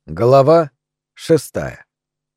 Глава 6.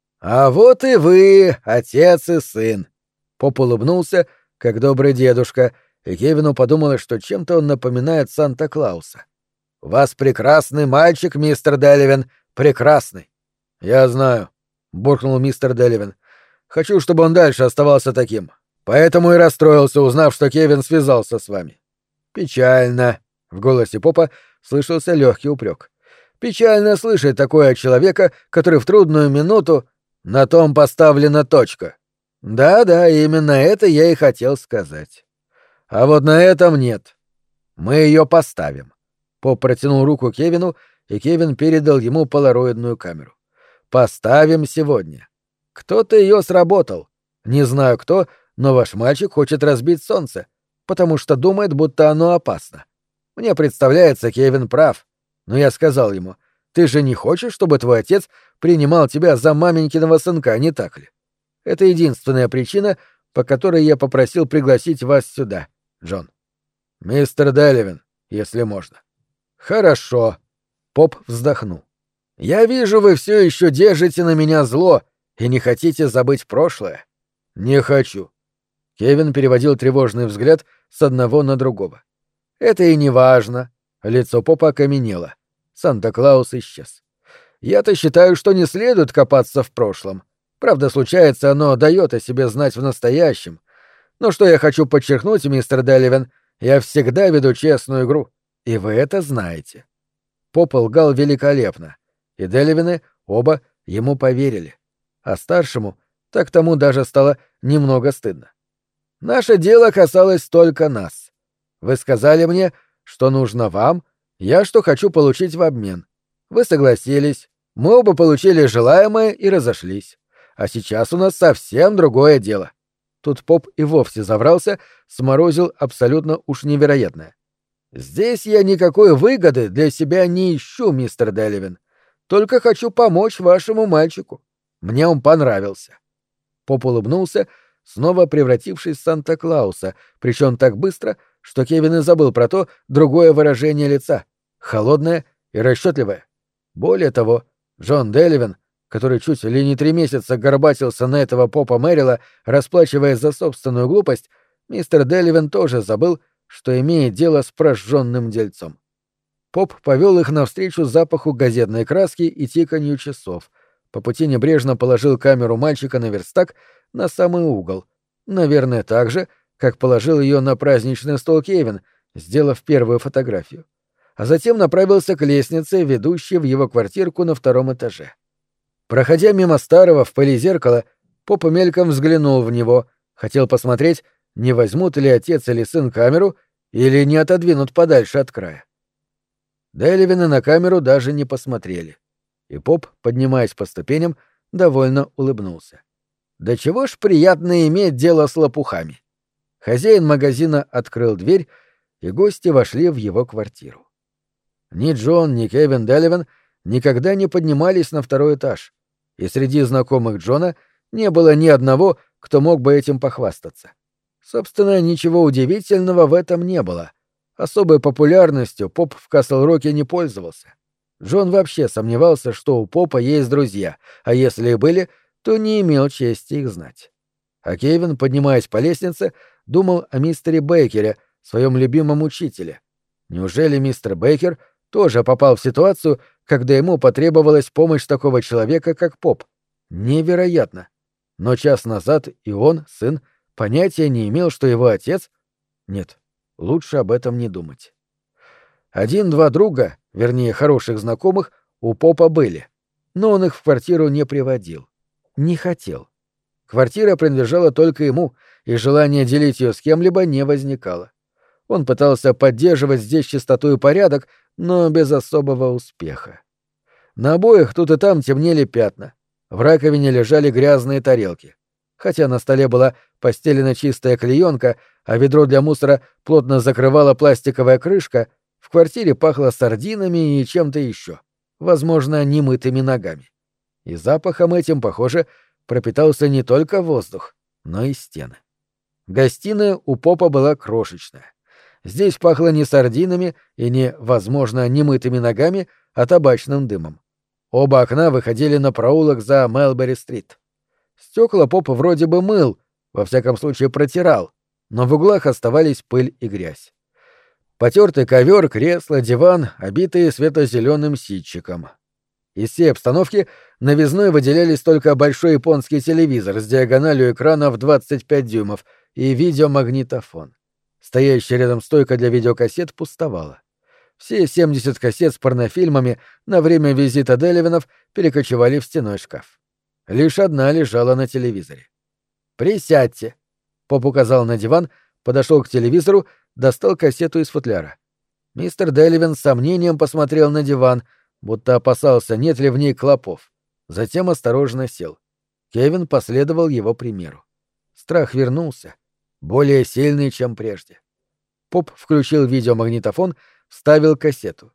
«А вот и вы, отец и сын!» Поп улыбнулся, как добрый дедушка, и Кевину подумалось, что чем-то он напоминает Санта-Клауса. «У вас прекрасный мальчик, мистер Деливин, прекрасный!» «Я знаю», — буркнул мистер Деливин. «Хочу, чтобы он дальше оставался таким. Поэтому и расстроился, узнав, что Кевин связался с вами». «Печально», — в голосе Попа слышался легкий упрек. «Печально слышать такое от человека, который в трудную минуту... На том поставлена точка. Да-да, именно это я и хотел сказать. А вот на этом нет. Мы ее поставим». Поп протянул руку Кевину, и Кевин передал ему полароидную камеру. «Поставим сегодня. Кто-то ее сработал. Не знаю кто, но ваш мальчик хочет разбить солнце, потому что думает, будто оно опасно. Мне представляется, Кевин прав. Но я сказал ему: ты же не хочешь, чтобы твой отец принимал тебя за маменькиного сынка, не так ли? Это единственная причина, по которой я попросил пригласить вас сюда, Джон. Мистер Деливин, если можно. Хорошо. Поп вздохнул. Я вижу, вы все еще держите на меня зло и не хотите забыть прошлое. Не хочу. Кевин переводил тревожный взгляд с одного на другого. Это и не важно. Лицо Попа окаменело. Санта-Клаус исчез. Я-то считаю, что не следует копаться в прошлом. Правда, случается, оно дает о себе знать в настоящем. Но что я хочу подчеркнуть, мистер Деливин, я всегда веду честную игру, и вы это знаете. Поп лгал великолепно, и Деливины оба ему поверили. А старшему так тому даже стало немного стыдно. Наше дело касалось только нас. Вы сказали мне, что нужно вам, я что хочу получить в обмен. Вы согласились, мы оба получили желаемое и разошлись. А сейчас у нас совсем другое дело. Тут Поп и вовсе заврался, сморозил абсолютно уж невероятное. Здесь я никакой выгоды для себя не ищу, мистер Деливин. Только хочу помочь вашему мальчику. Мне он понравился. Поп улыбнулся, снова превратившись в Санта-Клауса, причем так быстро, что Кевин и забыл про то другое выражение лица — холодное и расчетливое. Более того, Джон Деливин, который чуть ли не 3 месяца горбатился на этого Попа Мэрила, расплачиваясь за собственную глупость, мистер Деливин тоже забыл, что имеет дело с прожженным дельцом. Поп повел их навстречу запаху газетной краски и тиканью часов. По пути небрежно положил камеру мальчика на верстак на самый угол. Наверное, так же, как положил ее на праздничный стол Кевин, сделав первую фотографию. А затем направился к лестнице, ведущей в его квартирку на 2-м этаже. Проходя мимо старого в пыли зеркала, Поп мельком взглянул в него, хотел посмотреть, не возьмут ли отец или сын камеру или не отодвинут подальше от края. Деливины на камеру даже не посмотрели. И Поп, поднимаясь по ступеням, довольно улыбнулся. Да чего ж приятно иметь дело с лопухами. Хозяин магазина открыл дверь, и гости вошли в его квартиру. Ни Джон, ни Кевин Деливин никогда не поднимались на 2-й этаж, и среди знакомых Джона не было ни одного, кто мог бы этим похвастаться. Собственно, ничего удивительного в этом не было. Особой популярностью Поп в Касл-Роке не пользовался. Джон вообще сомневался, что у Попа есть друзья, а если и были, то не имел чести их знать. А Кевин, поднимаясь по лестнице, думал о мистере Бейкере, своем любимом учителе. Неужели мистер Бейкер тоже попал в ситуацию, когда ему потребовалась помощь такого человека, как Поп? Невероятно. Но час назад и он, сын, понятия не имел, что его отец... Нет, лучше об этом не думать. 1-2 друга, вернее, хороших знакомых, у Попа были, но он их в квартиру не приводил. Не хотел. Квартира принадлежала только ему, и желания делить ее с кем-либо не возникало. Он пытался поддерживать здесь чистоту и порядок, но без особого успеха. На обоях тут и там темнели пятна. В раковине лежали грязные тарелки. Хотя на столе была постелена чистая клеенка, а ведро для мусора плотно закрывала пластиковая крышка, в квартире пахло сардинами и чем-то еще, возможно, немытыми ногами. И запахом этим, похоже, пропитался не только воздух, но и стены. Гостиная у Попа была крошечная. Здесь пахло не сардинами и не, возможно, немытыми ногами, а табачным дымом. Оба окна выходили на проулок за Мелбери-стрит. Стекла Поп вроде бы мыл, во всяком случае протирал, но в углах оставались пыль и грязь. Потертый ковер, кресло, диван, обитые светло-зеленым ситчиком. Из всей обстановки новизной выделялись только большой японский телевизор с диагональю экрана в 25 дюймов и видеомагнитофон. Стоящая рядом стойка для видеокассет пустовала. Все 70 кассет с порнофильмами на время визита Деливинов перекочевали в стенной шкаф. Лишь одна лежала на телевизоре. «Присядьте», — Поп указал на диван, подошел к телевизору, достал кассету из футляра. Мистер Деливин с сомнением посмотрел на диван, будто опасался, нет ли в ней клопов. Затем осторожно сел. Кевин последовал его примеру. Страх вернулся, более сильный, чем прежде. Поп включил видеомагнитофон, вставил кассету.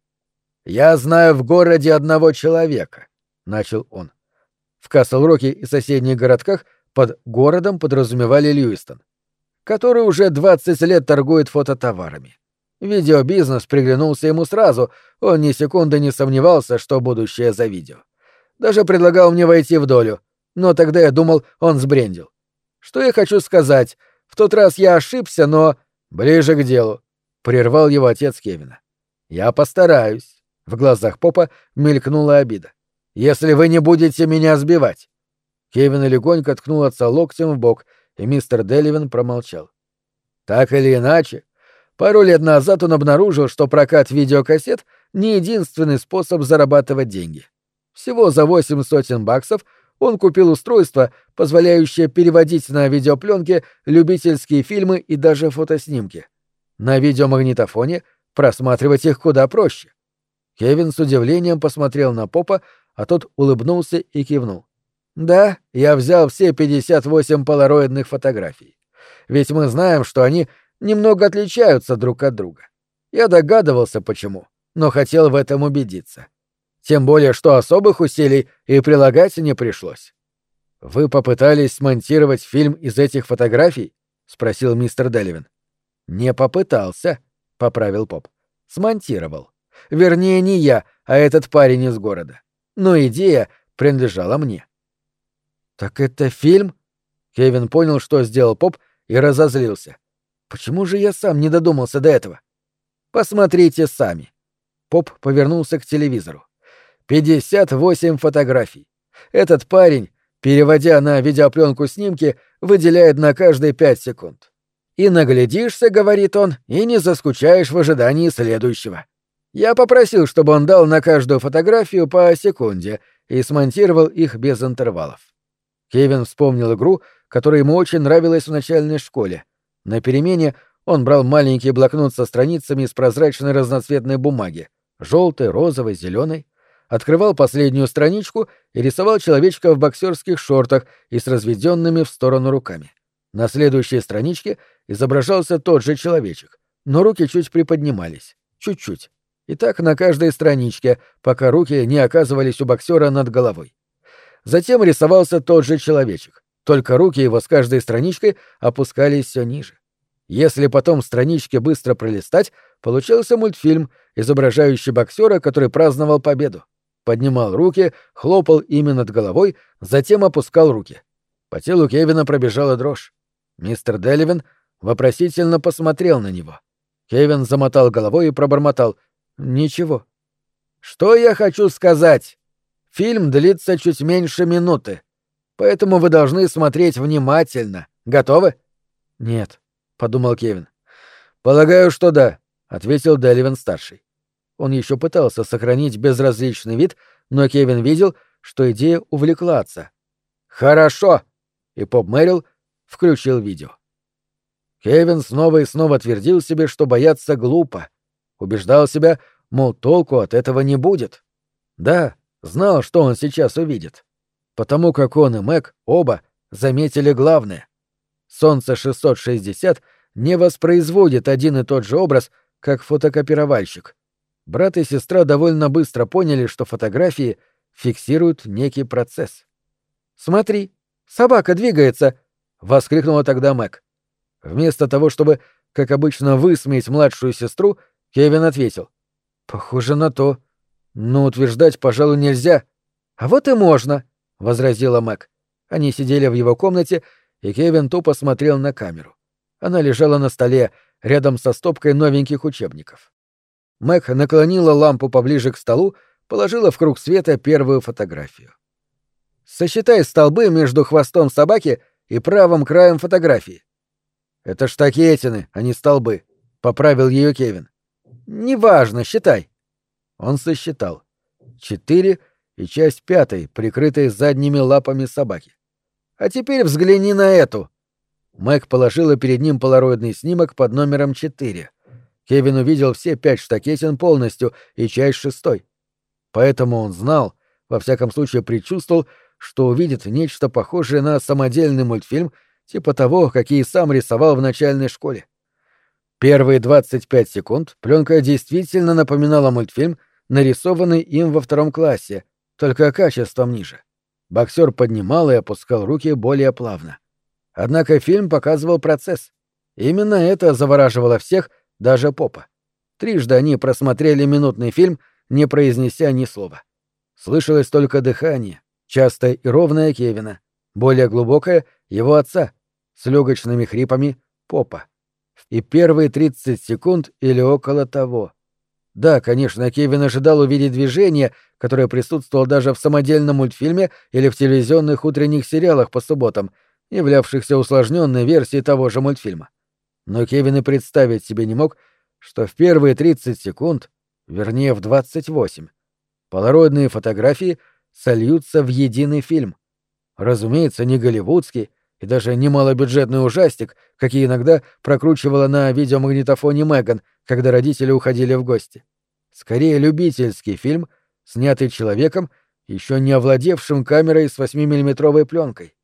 «Я знаю в городе одного человека», — начал он. В Касл-Роке и соседних городках под городом подразумевали Льюистон, который уже 20 лет торгует фототоварами. Видеобизнес приглянулся ему сразу, он ни секунды не сомневался, что будущее за видео. Даже предлагал мне войти в долю, но тогда я думал, он сбрендил. Что я хочу сказать, в тот раз я ошибся, но... Ближе к делу, — прервал его отец Кевина. Я постараюсь. В глазах Попа мелькнула обида. Если вы не будете меня сбивать. Кевин легонько ткнул отца локтем в бок, и мистер Деливин промолчал. Так или иначе, пару лет назад он обнаружил, что прокат видеокассет — не единственный способ зарабатывать деньги. Всего за $800 он купил устройство, позволяющее переводить на видеопленке любительские фильмы и даже фотоснимки. На видеомагнитофоне просматривать их куда проще. Кевин с удивлением посмотрел на Попа, а тот улыбнулся и кивнул. «Да, я взял все 58 полароидных фотографий. Ведь мы знаем, что они немного отличаются друг от друга. Я догадывался, почему, но хотел в этом убедиться. Тем более, что особых усилий и прилагать не пришлось». «Вы попытались смонтировать фильм из этих фотографий?» — спросил мистер Деливин. «Не попытался», — поправил Поп. «Смонтировал. Вернее, не я, а этот парень из города. Но идея принадлежала мне». «Так это фильм?» Кевин понял, что сделал Поп, и разозлился. «Почему же я сам не додумался до этого?» «Посмотрите сами». Поп повернулся к телевизору. 58 фотографий. Этот парень, переводя на видеопленку снимки, выделяет на каждые 5 секунд. И наглядишься, говорит он, и не заскучаешь в ожидании следующего. Я попросил, чтобы он дал на каждую фотографию по секунде и смонтировал их без интервалов. Кевин вспомнил игру, которая ему очень нравилась в начальной школе. На перемене он брал маленький блокнот со страницами из прозрачной разноцветной бумаги — желтой, розовой, зеленой, открывал последнюю страничку и рисовал человечка в боксерских шортах и с разведенными в сторону руками. На следующей страничке изображался тот же человечек, но руки чуть приподнимались. Чуть-чуть. И так на каждой страничке, пока руки не оказывались у боксера над головой. Затем рисовался тот же человечек, только руки его с каждой страничкой опускались все ниже. Если потом странички быстро пролистать, получился мультфильм, изображающий боксера, который праздновал победу. Поднимал руки, хлопал ими над головой, затем опускал руки. По телу Кевина пробежала дрожь. Мистер Деливин вопросительно посмотрел на него. Кевин замотал головой и пробормотал: «Ничего». «Что я хочу сказать? Фильм длится чуть меньше минуты, поэтому вы должны смотреть внимательно. Готовы?» «Нет», — подумал Кевин. «Полагаю, что да», — ответил Деливин-старший. Он еще пытался сохранить безразличный вид, но Кевин видел, что идея увлекла отца. «Хорошо!» — и Поп Мэрил включил видео. Кевин снова и снова твердил себе, что бояться глупо. Убеждал себя, мол, толку от этого не будет. Да, знал, что он сейчас увидит. Потому как он и Мэг оба заметили главное. Солнце 660 не воспроизводит один и тот же образ, как фотокопировальщик. Брат и сестра довольно быстро поняли, что фотографии фиксируют некий процесс. «Смотри, собака двигается!» — воскликнула тогда Мэг. Вместо того, чтобы, как обычно, высмеять младшую сестру, Кевин ответил: «Похоже на то. Но утверждать, пожалуй, нельзя. «А вот и можно», — возразила Мэг. Они сидели в его комнате, и Кевин тупо смотрел на камеру. Она лежала на столе, рядом со стопкой новеньких учебников. Мэг наклонила лампу поближе к столу, положила в круг света первую фотографию. «Сосчитай столбы между хвостом собаки и правым краем фотографии». «Это штакетины, а не столбы», — поправил ее Кевин. «Неважно, считай». Он сосчитал. 4 и часть 5, прикрытой задними лапами собаки. «А теперь взгляни на эту». Мэг положила перед ним полароидный снимок под номером 4. Кевин увидел все 5 штакетин полностью и часть 6. Поэтому он знал, во всяком случае предчувствовал, что увидит нечто похожее на самодельный мультфильм, типа того, какие сам рисовал в начальной школе. Первые 25 секунд пленка действительно напоминала мультфильм, нарисованный им во 2 классе, только качеством ниже. Боксер поднимал и опускал руки более плавно. Однако фильм показывал процесс. Именно это завораживало всех, даже Попа. Трижды они просмотрели минутный фильм, не произнеся ни слова. Слышалось только дыхание, частое и ровное Кевина, более глубокое — его отца, с легочными хрипами Попа. И первые 30 секунд или около того. Да, конечно, Кевин ожидал увидеть движение, которое присутствовало даже в самодельном мультфильме или в телевизионных утренних сериалах по субботам, являвшихся усложненной версией того же мультфильма. Но Кевин и представить себе не мог, что в первые 30 секунд, вернее в 28, полароидные фотографии сольются в единый фильм. Разумеется, не голливудский и даже не малобюджетный ужастик, какие иногда прокручивала на видеомагнитофоне Меган, когда родители уходили в гости. Скорее, любительский фильм, снятый человеком, еще не овладевшим камерой с 8-миллиметровой пленкой.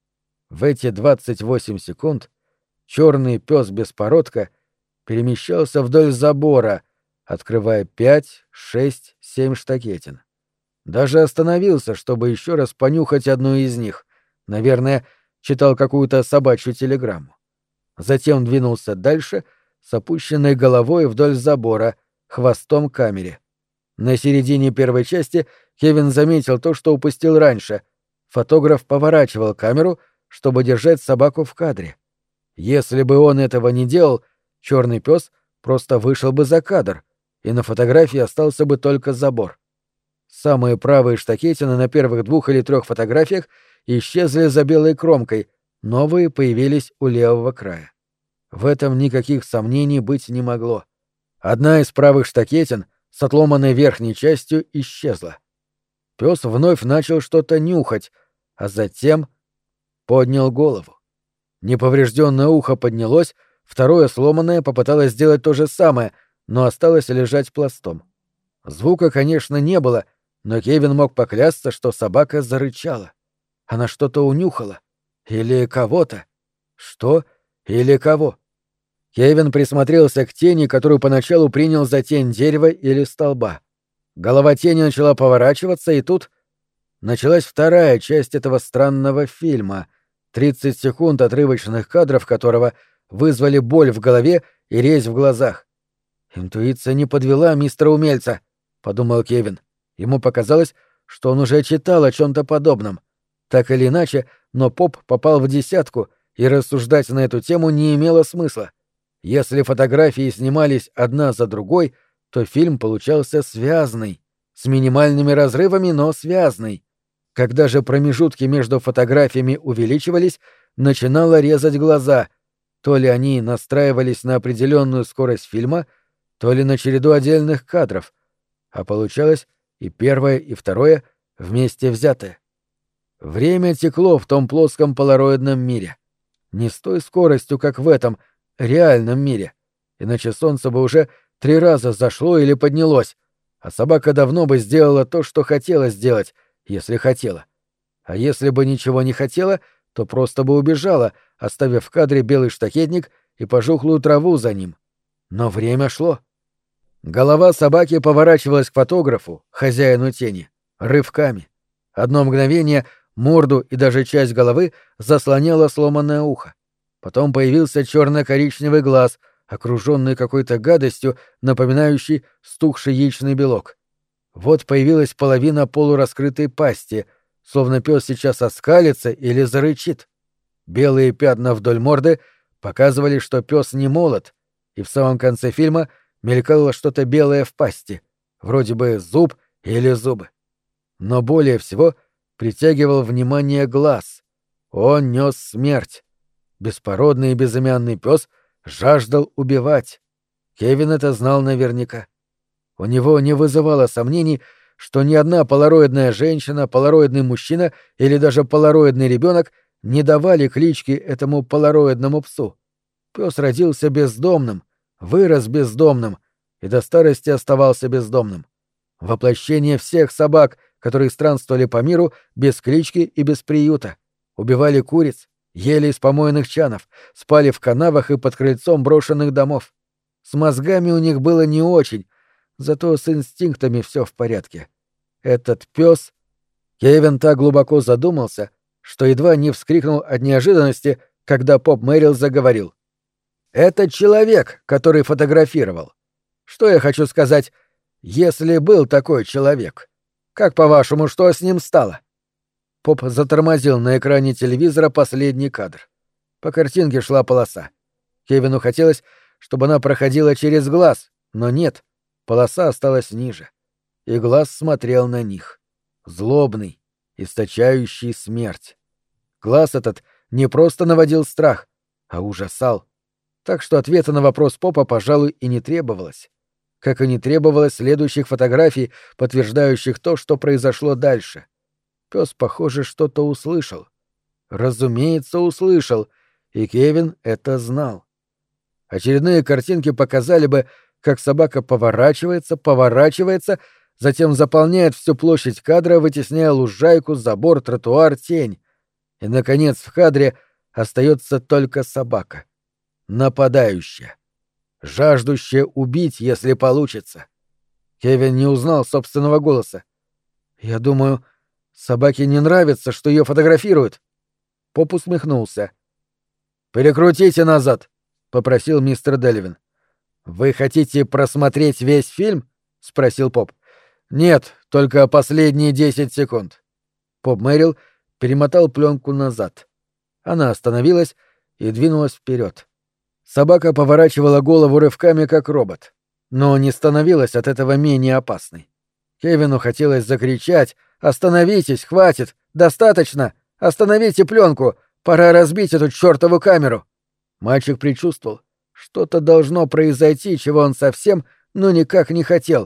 В эти 28 секунд черный пес беспородка перемещался вдоль забора, открывая 5, 6, 7 штакетин. Даже остановился, чтобы еще раз понюхать одну из них. Наверное, читал какую-то собачью телеграмму. Затем двинулся дальше с опущенной головой вдоль забора, хвостом к камере. На середине первой части Кевин заметил то, что упустил раньше. Фотограф поворачивал камеру, чтобы держать собаку в кадре. Если бы он этого не делал, черный пес просто вышел бы за кадр, и на фотографии остался бы только забор. Самые правые штакетины на первых 2 или 3 фотографиях исчезли за белой кромкой, новые появились у левого края. В этом никаких сомнений быть не могло. Одна из правых штакетин с отломанной верхней частью исчезла. Пес вновь начал что-то нюхать, а затем поднял голову. Неповрежденное ухо поднялось, второе сломанное попыталось сделать то же самое, но осталось лежать пластом. Звука, конечно, не было, но Кевин мог поклясться, что собака зарычала. Она что-то унюхала. Или кого-то. Что или кого? Кевин присмотрелся к тени, которую поначалу принял за тень дерева или столба. Голова тени начала поворачиваться, и тут началась вторая часть этого странного фильма, 30 секунд отрывочных кадров которого вызвали боль в голове и резь в глазах. «Интуиция не подвела мистера-умельца», — подумал Кевин. Ему показалось, что он уже читал о чем-то подобном. Так или иначе, но Поп попал в десятку, и рассуждать на эту тему не имело смысла. Если фотографии снимались одна за другой, то фильм получался связанный, с минимальными разрывами, но связанный. Когда же промежутки между фотографиями увеличивались, начинало резать глаза. То ли они настраивались на определенную скорость фильма, то ли на череду отдельных кадров, а получалось и первое, и второе вместе взятое. Время текло в том плоском полароидном мире. Не с той скоростью, как в этом реальном мире, иначе солнце бы уже 3 раза зашло или поднялось, а собака давно бы сделала то, что хотела сделать, если хотела. А если бы ничего не хотела, то просто бы убежала, оставив в кадре белый штакетник и пожухлую траву за ним. Но время шло. Голова собаки поворачивалась к фотографу, хозяину тени, рывками. Одно мгновение морду и даже часть головы заслоняло сломанное ухо. Потом появился черно-коричневый глаз, окруженный какой-то гадостью, напоминающей стухший яичный белок. Вот появилась половина полураскрытой пасти, словно пес сейчас оскалится или зарычит. Белые пятна вдоль морды показывали, что пес не молод, и в самом конце фильма мелькало что-то белое в пасти, вроде бы зуб или зубы. Но более всего притягивал внимание глаз. Он нес смерть. Беспородный и безымянный пес жаждал убивать. Кевин это знал наверняка. У него не вызывало сомнений, что ни одна полароидная женщина, полароидный мужчина или даже полароидный ребенок не давали клички этому полароидному псу. Пес родился бездомным, вырос бездомным и до старости оставался бездомным. Воплощение всех собак, которые странствовали по миру без клички и без приюта, убивали куриц, ели из помойных чанов, спали в канавах и под крыльцом брошенных домов. С мозгами у них было не очень, зато с инстинктами все в порядке. Этот пес... Кевин так глубоко задумался, что едва не вскрикнул от неожиданности, когда поп Мэрил заговорил. «Это человек, который фотографировал. Что я хочу сказать, если был такой человек? Как, по-вашему, что с ним стало?» Поп затормозил на экране телевизора последний кадр. По картинке шла полоса. Кевину хотелось, чтобы она проходила через глаз, но нет, полоса осталась ниже. И глаз смотрел на них. Злобный, источающий смерть. Глаз этот не просто наводил страх, а ужасал. Так что ответа на вопрос попа, пожалуй, и не требовалось. Как и не требовалось следующих фотографий, подтверждающих то, что произошло дальше. Пес, похоже, что-то услышал. Разумеется, услышал, и Кевин это знал. Очередные картинки показали бы, как собака поворачивается, затем заполняет всю площадь кадра, вытесняя лужайку, забор, тротуар, тень. И, наконец, в кадре остается только собака. Нападающая. Жаждущая убить, если получится. Кевин не узнал собственного голоса. «Я думаю, собаке не нравится, что ее фотографируют». Поп усмехнулся. «Перекрутите назад», — попросил мистер Деливин. «Вы хотите просмотреть весь фильм?» — спросил Поп. «Нет, только последние 10 секунд». Поп Мэрил перемотал пленку назад. Она остановилась и двинулась вперед. Собака поворачивала голову рывками, как робот, но не становилась от этого менее опасной. Кевину хотелось закричать: «Остановитесь, хватит! Достаточно! Остановите пленку! Пора разбить эту чертову камеру!» Мальчик предчувствовал, что-то должно произойти, чего он совсем, никак не хотел.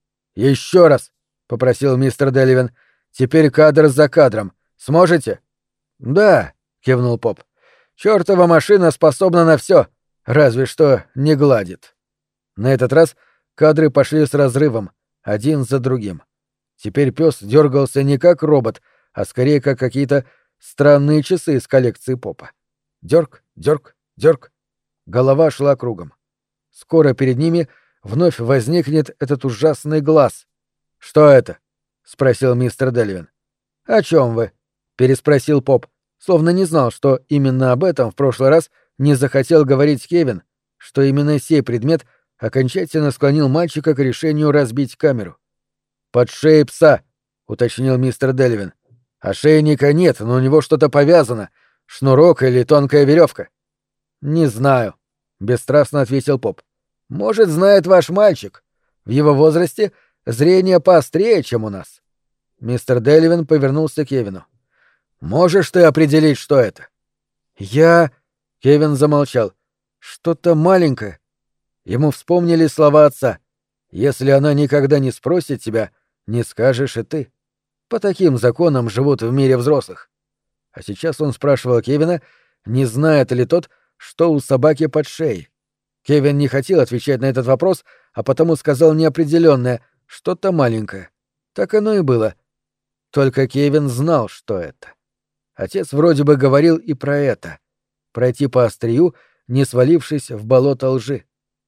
«Еще раз!» — попросил мистер Деливин. «Теперь кадр за кадром. Сможете?» «Да», — кивнул Поп. «Чёртова машина способна на все, разве что не гладит». На этот раз кадры пошли с разрывом, один за другим. Теперь пес дергался не как робот, а скорее как какие-то странные часы из коллекции Попа. Дёрг, дёрг, дёрг. Голова шла кругом. Скоро перед ними вновь возникнет этот ужасный глаз. «Что это?» — спросил мистер Деливин. «О чем вы?» — переспросил Поп, словно не знал, что именно об этом в прошлый раз не захотел говорить Кевин, что именно сей предмет окончательно склонил мальчика к решению разбить камеру. «Под шеей пса», — уточнил мистер Деливин. «Ошейника нет, но у него что-то повязано. Шнурок или тонкая веревка». «Не знаю», — бесстрастно ответил Поп. «Может, знает ваш мальчик. В его возрасте зрение поострее, чем у нас». Мистер Деливин повернулся к Кевину. «Можешь ты определить, что это?» «Я...» — Кевин замолчал. «Что-то маленькое». Ему вспомнили слова отца. «Если она никогда не спросит тебя, не скажешь и ты». По таким законам живут в мире взрослых. А сейчас он спрашивал Кевина, не знает ли тот, что у собаки под шеей. Кевин не хотел отвечать на этот вопрос, а потому сказал неопределённое, что-то маленькое. Так оно и было. Только Кевин знал, что это. Отец вроде бы говорил и про это. Пройти по острию, не свалившись в болото лжи.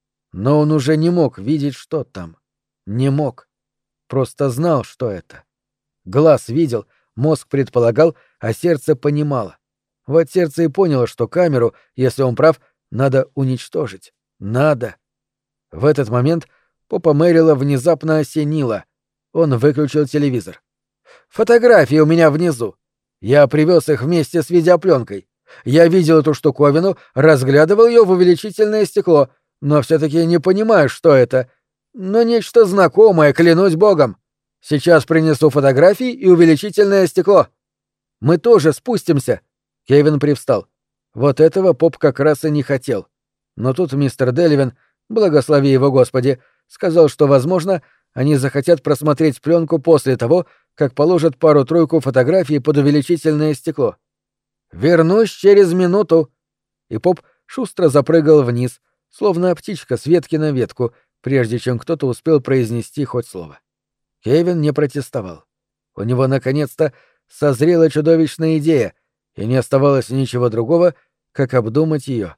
Но он уже не мог видеть, что там. Не мог. Просто знал, что это. Глаз видел, мозг предполагал, а сердце понимало. Вот сердце и поняло, что камеру, если он прав, надо уничтожить. Надо. В этот момент Попа Мэрила внезапно осенило. Он выключил телевизор. «Фотографии у меня внизу. Я привез их вместе с видеопленкой. Я видел эту штуковину, разглядывал ее в увеличительное стекло, но все-таки не понимаю, что это. Но нечто знакомое, клянусь богом. Сейчас принесу фотографии и увеличительное стекло. Мы тоже спустимся». Кевин привстал. Вот этого поп как раз и не хотел. Но тут мистер Деливин, благослови его Господи, сказал, что, возможно, они захотят просмотреть пленку после того, как положат пару-тройку фотографий под увеличительное стекло. «Вернусь через минуту». И поп шустро запрыгал вниз, словно птичка с ветки на ветку, прежде чем кто-то успел произнести хоть слово. Кевин не протестовал. У него наконец-то созрела чудовищная идея, и не оставалось ничего другого, как обдумать ее.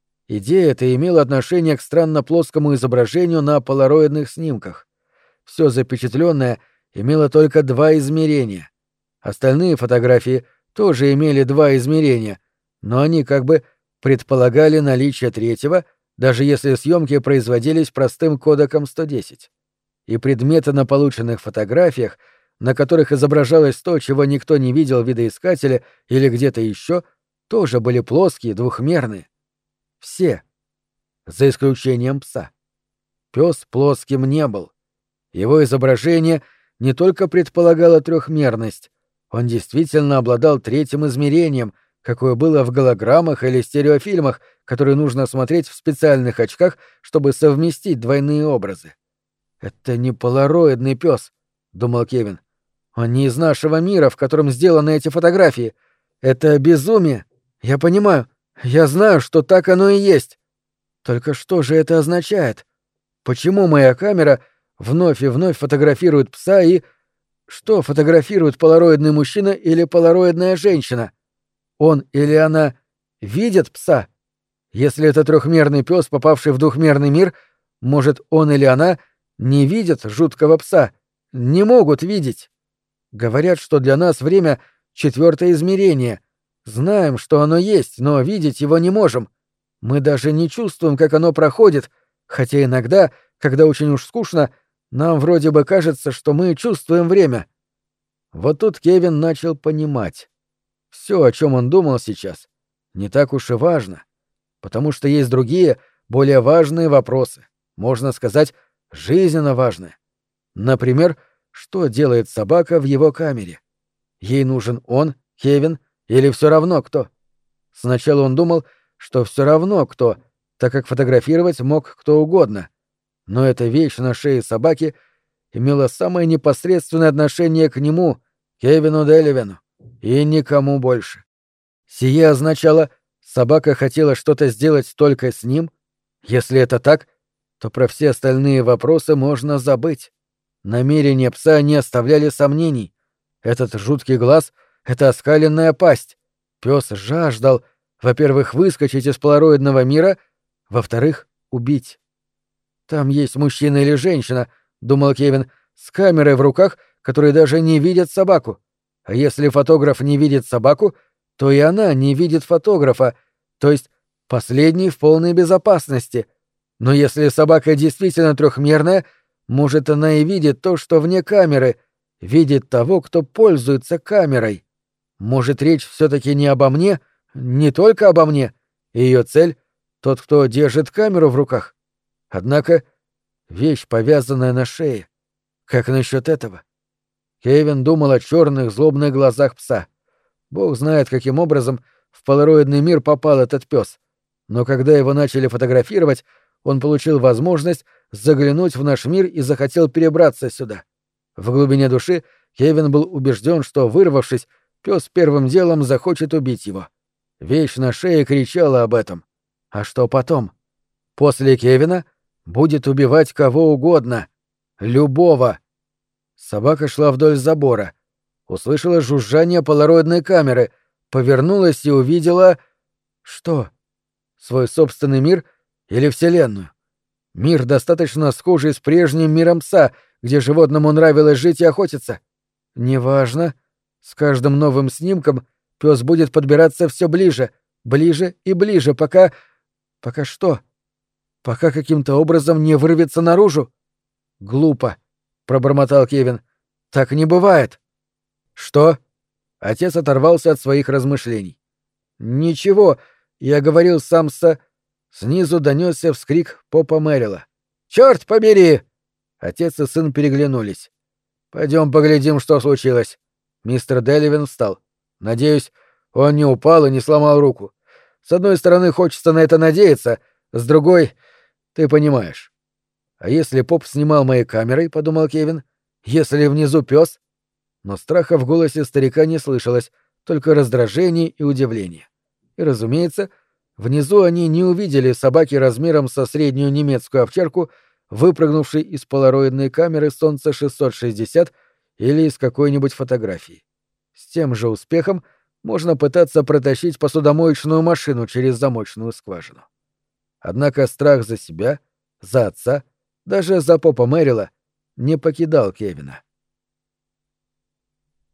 Идея эта имела отношение к странно плоскому изображению на полароидных снимках. Все запечатленное имело только два измерения. Остальные фотографии тоже имели два измерения, но они как бы предполагали наличие третьего, даже если съемки производились простым кодеком 110. И предметы на полученных фотографиях, на которых изображалось то, чего никто не видел в видоискателе или где-то еще, тоже были плоские, двухмерные. Все. За исключением пса. Пес плоским не был. Его изображение не только предполагало трехмерность, он действительно обладал третьим измерением, какое было в голограммах или стереофильмах, которые нужно смотреть в специальных очках, чтобы совместить двойные образы. «Это не полароидный пес», — думал Кевин. «Он не из нашего мира, в котором сделаны эти фотографии. Это безумие. Я понимаю. Я знаю, что так оно и есть. Только что же это означает? Почему моя камера вновь и вновь фотографирует пса и... Что фотографирует полароидный мужчина или полароидная женщина? Он или она видят пса? Если это трехмерный пес, попавший в двухмерный мир, может, он или она не видят жуткого пса, не могут видеть. Говорят, что для нас время — четвертое измерение. Знаем, что оно есть, но видеть его не можем. Мы даже не чувствуем, как оно проходит, хотя иногда, когда очень уж скучно, нам вроде бы кажется, что мы чувствуем время. Вот тут Кевин начал понимать. Все, о чем он думал сейчас, не так уж и важно, потому что есть другие, более важные вопросы, можно сказать, жизненно важные. Например, что делает собака в его камере? Ей нужен он, Кевин, или все равно кто? Сначала он думал, что все равно кто, так как фотографировать мог кто угодно. Но эта вещь на шее собаки имела самое непосредственное отношение к нему, Кевину Деливину, и никому больше. Сие означало, собака хотела что-то сделать только с ним? Если это так, то про все остальные вопросы можно забыть. Намерения пса не оставляли сомнений. Этот жуткий глаз, эта оскаленная пасть. Пес жаждал, во-первых, выскочить из полароидного мира, во-вторых, убить. «Там есть мужчина или женщина», — думал Кевин, — «с камерой в руках, которые даже не видят собаку. А если фотограф не видит собаку, то и она не видит фотографа, то есть последний в полной безопасности. Но если собака действительно трехмерная, может, она и видит то, что вне камеры, видит того, кто пользуется камерой. Может, речь все-таки не обо мне, не только обо мне, и ее цель — тот, кто держит камеру в руках. Однако вещь, повязанная на шее. Как насчет этого? Кевин думал о черных злобных глазах пса. Бог знает, каким образом в полароидный мир попал этот пес. Но когда его начали фотографировать, он получил возможность заглянуть в наш мир и захотел перебраться сюда. В глубине души Кевин был убежден, что, вырвавшись, пес первым делом захочет убить его. Вещь на шее кричала об этом. А что потом? После Кевина будет убивать кого угодно. Любого. Собака шла вдоль забора. Услышала жужжание полароидной камеры, повернулась и увидела... Что? Свой собственный мир или Вселенную? Мир, достаточно схожий с прежним миром пса, где животному нравилось жить и охотиться. Неважно. С каждым новым снимком пес будет подбираться все ближе, ближе и ближе, пока... Пока что? Пока каким-то образом не вырвется наружу? Глупо. пробормотал Кевин. «Так не бывает». «Что?» Отец оторвался от своих размышлений. «Ничего, я говорил сам со...» Снизу донесся вскрик попа Мэрила. «Черт побери!» Отец и сын переглянулись. «Пойдем поглядим, что случилось». Мистер Деливин встал. «Надеюсь, он не упал и не сломал руку. С одной стороны, хочется на это надеяться, с другой... Ты понимаешь». «А если поп снимал моей камерой?» — подумал Кевин. «Если внизу пес?» Но страха в голосе старика не слышалось, только раздражение и удивление. И, разумеется, внизу они не увидели собаки размером со среднюю немецкую овчарку, выпрыгнувшей из полароидной камеры Солнца 660 или из какой-нибудь фотографии. С тем же успехом можно пытаться протащить посудомоечную машину через замочную скважину. Однако страх за себя, за отца, даже за попа Мэрила не покидал Кевина.